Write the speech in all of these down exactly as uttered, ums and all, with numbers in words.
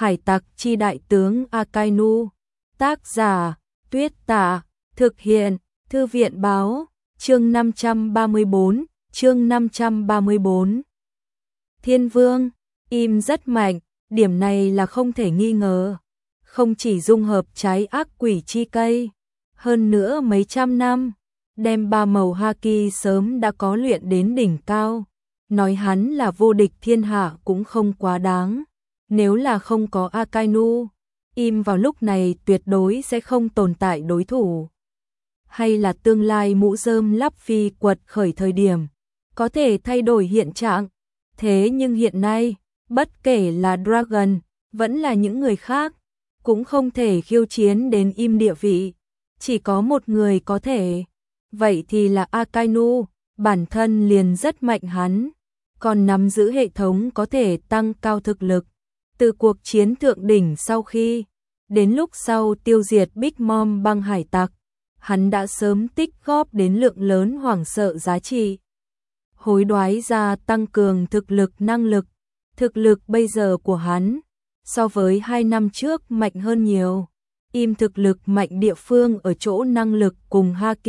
Hải tặc chi đại tướng Akainu. Tác giả, Tuyết Tả. Thực hiện, Thư viện báo. Chương năm trăm ba mươi bốn, chương năm trăm ba mươi bốn. Thiên Vương, im rất mạnh, điểm này là không thể nghi ngờ. Không chỉ dung hợp trái ác quỷ chi cây, hơn nữa mấy trăm năm, đem ba màu haki sớm đã có luyện đến đỉnh cao. Nói hắn là vô địch thiên hạ cũng không quá đáng. Nếu là không có Akainu, im vào lúc này tuyệt đối sẽ không tồn tại đối thủ. Hay là tương lai mũ rơm lắp phi quật khởi thời điểm, có thể thay đổi hiện trạng. Thế nhưng hiện nay, bất kể là Dragon, vẫn là những người khác, cũng không thể khiêu chiến đến im địa vị. Chỉ có một người có thể, vậy thì là Akainu, bản thân liền rất mạnh hắn, còn nắm giữ hệ thống có thể tăng cao thực lực. Từ cuộc chiến thượng đỉnh sau khi, đến lúc sau tiêu diệt Big Mom băng hải tặc, hắn đã sớm tích góp đến lượng lớn hoảng sợ giá trị. Hối đoái ra tăng cường thực lực năng lực, thực lực bây giờ của hắn, so với hai năm trước mạnh hơn nhiều. Im thực lực mạnh địa phương ở chỗ năng lực cùng haki.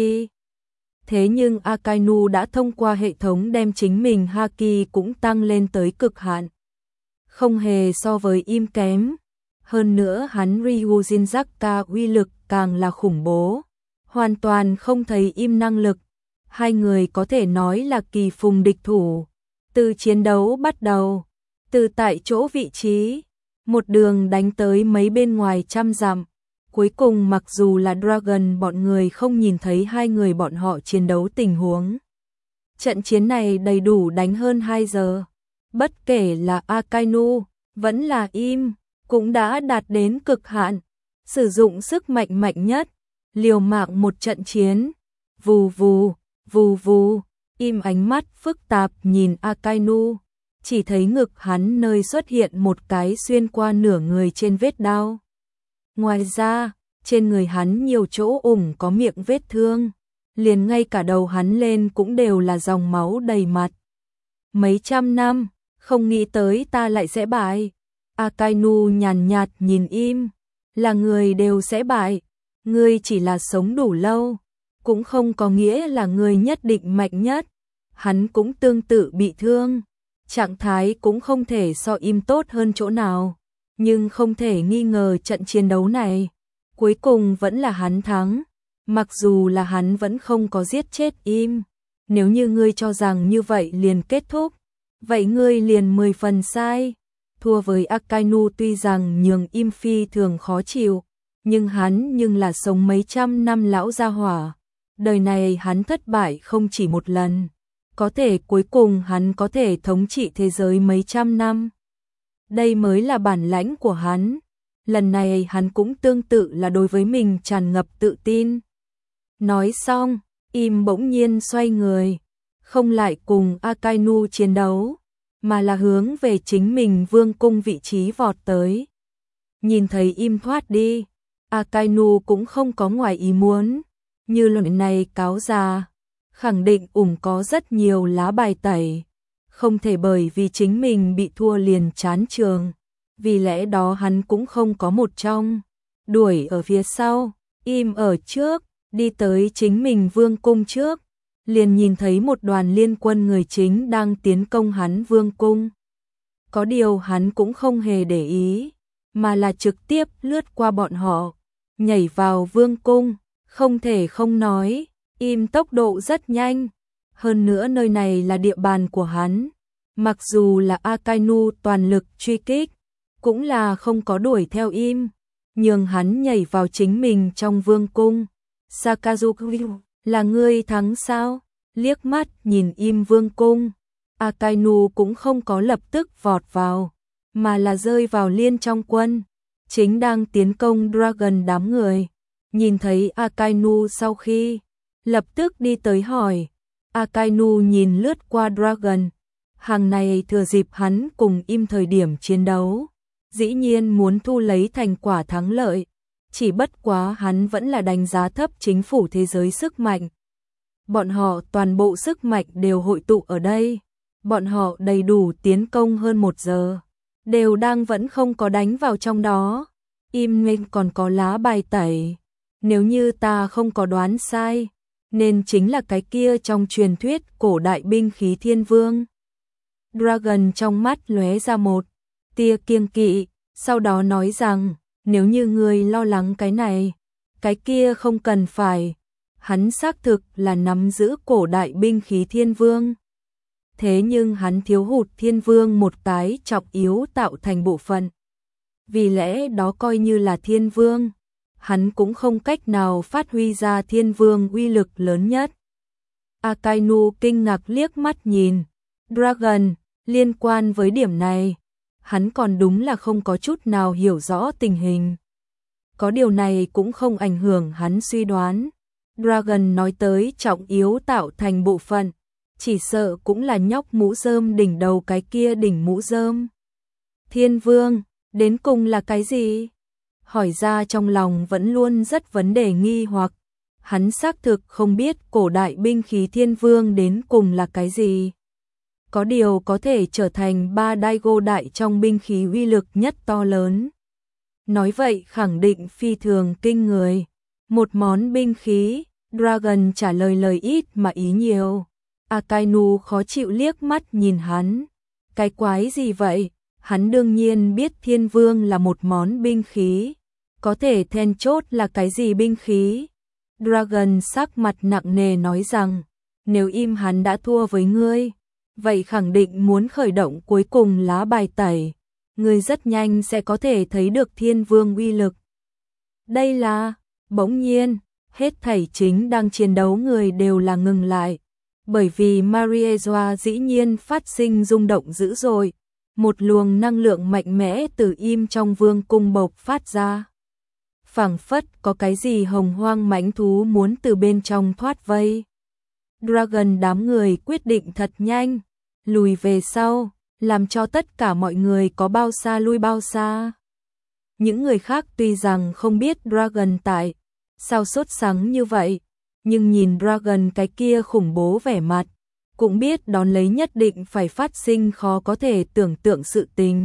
Thế nhưng Akainu đã thông qua hệ thống đem chính mình haki cũng tăng lên tới cực hạn. Không hề so với im kém. Hơn nữa hắn Ryujin Zaka uy lực càng là khủng bố. Hoàn toàn không thấy im năng lực. Hai người có thể nói là kỳ phùng địch thủ. Từ chiến đấu bắt đầu, từ tại chỗ vị trí, một đường đánh tới mấy bên ngoài trăm dặm. Cuối cùng mặc dù là Dragon bọn người không nhìn thấy hai người bọn họ chiến đấu tình huống. Trận chiến này đầy đủ đánh hơn hai giờ. Bất kể là Akainu, vẫn là im, cũng đã đạt đến cực hạn. Sử dụng sức mạnh mạnh nhất, liều mạng một trận chiến. Vù vù, vù vù, im ánh mắt phức tạp nhìn Akainu. Chỉ thấy ngực hắn nơi xuất hiện một cái xuyên qua nửa người trên vết đao. Ngoài ra, trên người hắn nhiều chỗ ủng có miệng vết thương, liền ngay cả đầu hắn lên cũng đều là dòng máu đầy mặt. Mấy trăm năm, không nghĩ tới ta lại sẽ bại. Akainu nhàn nhạt nhìn im, là người đều sẽ bại, ngươi chỉ là sống đủ lâu, cũng không có nghĩa là người nhất định mạnh nhất. Hắn cũng tương tự bị thương, trạng thái cũng không thể so im tốt hơn chỗ nào. Nhưng không thể nghi ngờ trận chiến đấu này, cuối cùng vẫn là hắn thắng. Mặc dù là hắn vẫn không có giết chết im. Nếu như ngươi cho rằng như vậy liền kết thúc, vậy ngươi liền mười phần sai. Thua với Akainu tuy rằng nhường im phi thường khó chịu, nhưng hắn nhưng là sống mấy trăm năm lão gia hỏa. Đời này hắn thất bại không chỉ một lần. Có thể cuối cùng hắn có thể thống trị thế giới mấy trăm năm. Đây mới là bản lãnh của hắn. Lần này hắn cũng tương tự là đối với mình tràn ngập tự tin. Nói xong, im bỗng nhiên xoay người, không lại cùng Akainu chiến đấu, mà là hướng về chính mình vương cung vị trí vọt tới. Nhìn thấy im thoát đi, Akainu cũng không có ngoài ý muốn. Như lần này cáo ra, khẳng định ủng có rất nhiều lá bài tẩy. Không thể bởi vì chính mình bị thua liền chán trường. Vì lẽ đó hắn cũng không có một trong. Đuổi ở phía sau, im ở trước, đi tới chính mình vương cung trước. Liền nhìn thấy một đoàn liên quân người chính đang tiến công hắn vương cung. Có điều hắn cũng không hề để ý, mà là trực tiếp lướt qua bọn họ, nhảy vào vương cung. Không thể không nói, im tốc độ rất nhanh. Hơn nữa nơi này là địa bàn của hắn. Mặc dù là Akainu toàn lực truy kích, cũng là không có đuổi theo im, nhường hắn nhảy vào chính mình trong vương cung. Sakazuki, là ngươi thắng sao? Liếc mắt nhìn im vương cung, Akainu cũng không có lập tức vọt vào, mà là rơi vào liên trong quân, chính đang tiến công Dragon đám người. Nhìn thấy Akainu sau khi, lập tức đi tới hỏi. Akainu nhìn lướt qua Dragon, hàng này thừa dịp hắn cùng im thời điểm chiến đấu, dĩ nhiên muốn thu lấy thành quả thắng lợi. Chỉ bất quá hắn vẫn là đánh giá thấp chính phủ thế giới sức mạnh. Bọn họ toàn bộ sức mạnh đều hội tụ ở đây. Bọn họ đầy đủ tiến công hơn một giờ. đều đang vẫn không có đánh vào trong đó. Im nên còn có lá bài tẩy. Nếu như ta không có đoán sai, nên chính là cái kia trong truyền thuyết cổ đại binh khí thiên vương. Dragon trong mắt lóe ra một tia kiêng kỵ, sau đó nói rằng, nếu như người lo lắng cái này, cái kia không cần phải. Hắn xác thực là nắm giữ cổ đại binh khí thiên vương. Thế nhưng hắn thiếu hụt thiên vương một cái trọng yếu tạo thành bộ phận. Vì lẽ đó coi như là thiên vương, hắn cũng không cách nào phát huy ra thiên vương uy lực lớn nhất. Akainu kinh ngạc liếc mắt nhìn Dragon, liên quan với điểm này, hắn còn đúng là không có chút nào hiểu rõ tình hình. Có điều này cũng không ảnh hưởng hắn suy đoán. Dragon nói tới trọng yếu tạo thành bộ phận, chỉ sợ cũng là nhóc mũ rơm đỉnh đầu cái kia đỉnh mũ rơm. Thiên vương, đến cùng là cái gì? Hỏi ra trong lòng vẫn luôn rất vấn đề nghi hoặc. Hắn xác thực không biết cổ đại binh khí thiên vương đến cùng là cái gì. Có điều có thể trở thành ba Daigo đại trong binh khí uy lực nhất to lớn. Nói vậy khẳng định phi thường kinh người. Một món binh khí, Dragon trả lời lời ít mà ý nhiều. Akainu khó chịu liếc mắt nhìn hắn. Cái quái gì vậy? Hắn đương nhiên biết thiên vương là một món binh khí. Có thể then chốt là cái gì binh khí? Dragon sắc mặt nặng nề nói rằng, nếu im hắn đã thua với ngươi, vậy khẳng định muốn khởi động cuối cùng lá bài tẩy. Ngươi rất nhanh sẽ có thể thấy được thiên vương uy lực. Đây là, bỗng nhiên, hết thảy chính đang chiến đấu người đều là ngừng lại. Bởi vì Mariejoa dĩ nhiên phát sinh rung động dữ dội. Một luồng năng lượng mạnh mẽ từ im trong vương cung bộc phát ra. Phảng phất có cái gì hồng hoang mãnh thú muốn từ bên trong thoát vây. Dragon đám người quyết định thật nhanh, lùi về sau, làm cho tất cả mọi người có bao xa lui bao xa. Những người khác tuy rằng không biết Dragon tại sao sốt sắng như vậy, nhưng nhìn Dragon cái kia khủng bố vẻ mặt, cũng biết đón lấy nhất định phải phát sinh khó có thể tưởng tượng sự tình.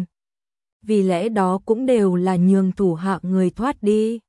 Vì lẽ đó cũng đều là nhường thủ hạ người thoát đi.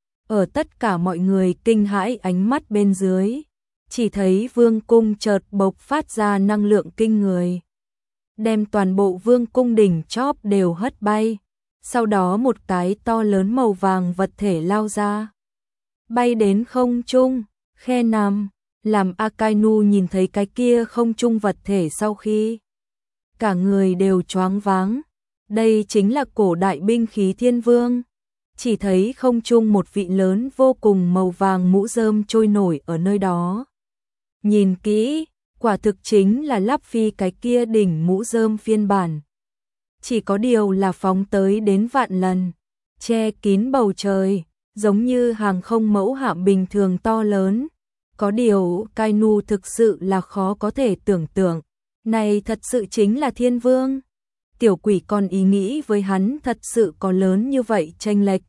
Ở tất cả mọi người kinh hãi ánh mắt bên dưới, chỉ thấy vương cung chợt bộc phát ra năng lượng kinh người. Đem toàn bộ vương cung đỉnh chóp đều hất bay. Sau đó một cái to lớn màu vàng vật thể lao ra. Bay đến không trung, khe nằm. Làm Akainu nhìn thấy cái kia không trung vật thể sau khi cả người đều choáng váng. Đây chính là cổ đại binh khí thiên vương. Chỉ thấy không trung một vị lớn vô cùng màu vàng mũ rơm trôi nổi ở nơi đó. Nhìn kỹ, quả thực chính là lắp phi cái kia đỉnh mũ rơm phiên bản. Chỉ có điều là phóng tới đến vạn lần, che kín bầu trời, giống như hàng không mẫu hạm bình thường to lớn. Có điều, Kainu thực sự là khó có thể tưởng tượng. Này thật sự chính là thiên vương. Tiểu quỷ còn ý nghĩ với hắn thật sự có lớn như vậy chênh lệch.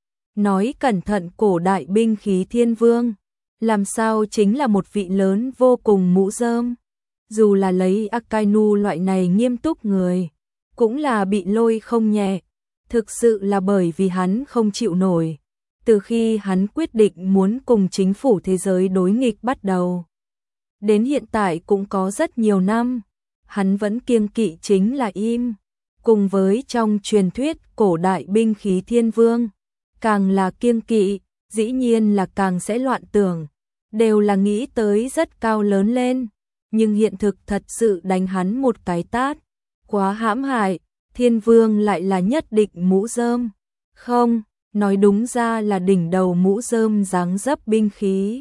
Nói cẩn thận cổ đại binh khí thiên vương. Làm sao chính là một vị lớn vô cùng mũ rơm. Dù là lấy Akainu loại này nghiêm túc người, cũng là bị lôi không nhẹ. Thực sự là bởi vì hắn không chịu nổi. Từ khi hắn quyết định muốn cùng chính phủ thế giới đối nghịch bắt đầu, đến hiện tại cũng có rất nhiều năm, hắn vẫn kiêng kỵ chính là im. Cùng với trong truyền thuyết cổ đại binh khí thiên vương, càng là kiêng kỵ, dĩ nhiên là càng sẽ loạn tưởng, đều là nghĩ tới rất cao lớn lên, nhưng hiện thực thật sự đánh hắn một cái tát, quá hãm hại, thiên vương lại là nhất định mũ rơm, không, nói đúng ra là đỉnh đầu mũ rơm dáng dấp binh khí.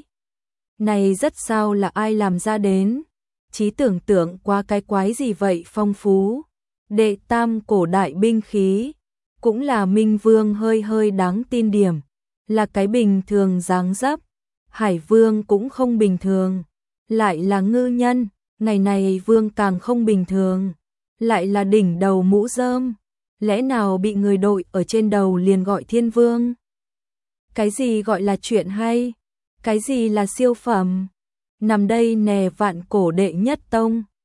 Này rất sao là ai làm ra đến, trí tưởng tượng qua cái quái gì vậy phong phú. Đệ tam cổ đại binh khí, cũng là Minh Vương hơi hơi đáng tin điểm, là cái bình thường dáng dấp. Hải Vương cũng không bình thường, lại là ngư nhân, ngày này Vương càng không bình thường, lại là đỉnh đầu mũ rơm, lẽ nào bị người đội ở trên đầu liền gọi thiên vương? Cái gì gọi là chuyện hay? Cái gì là siêu phẩm? Nằm đây nè vạn cổ đệ nhất tông.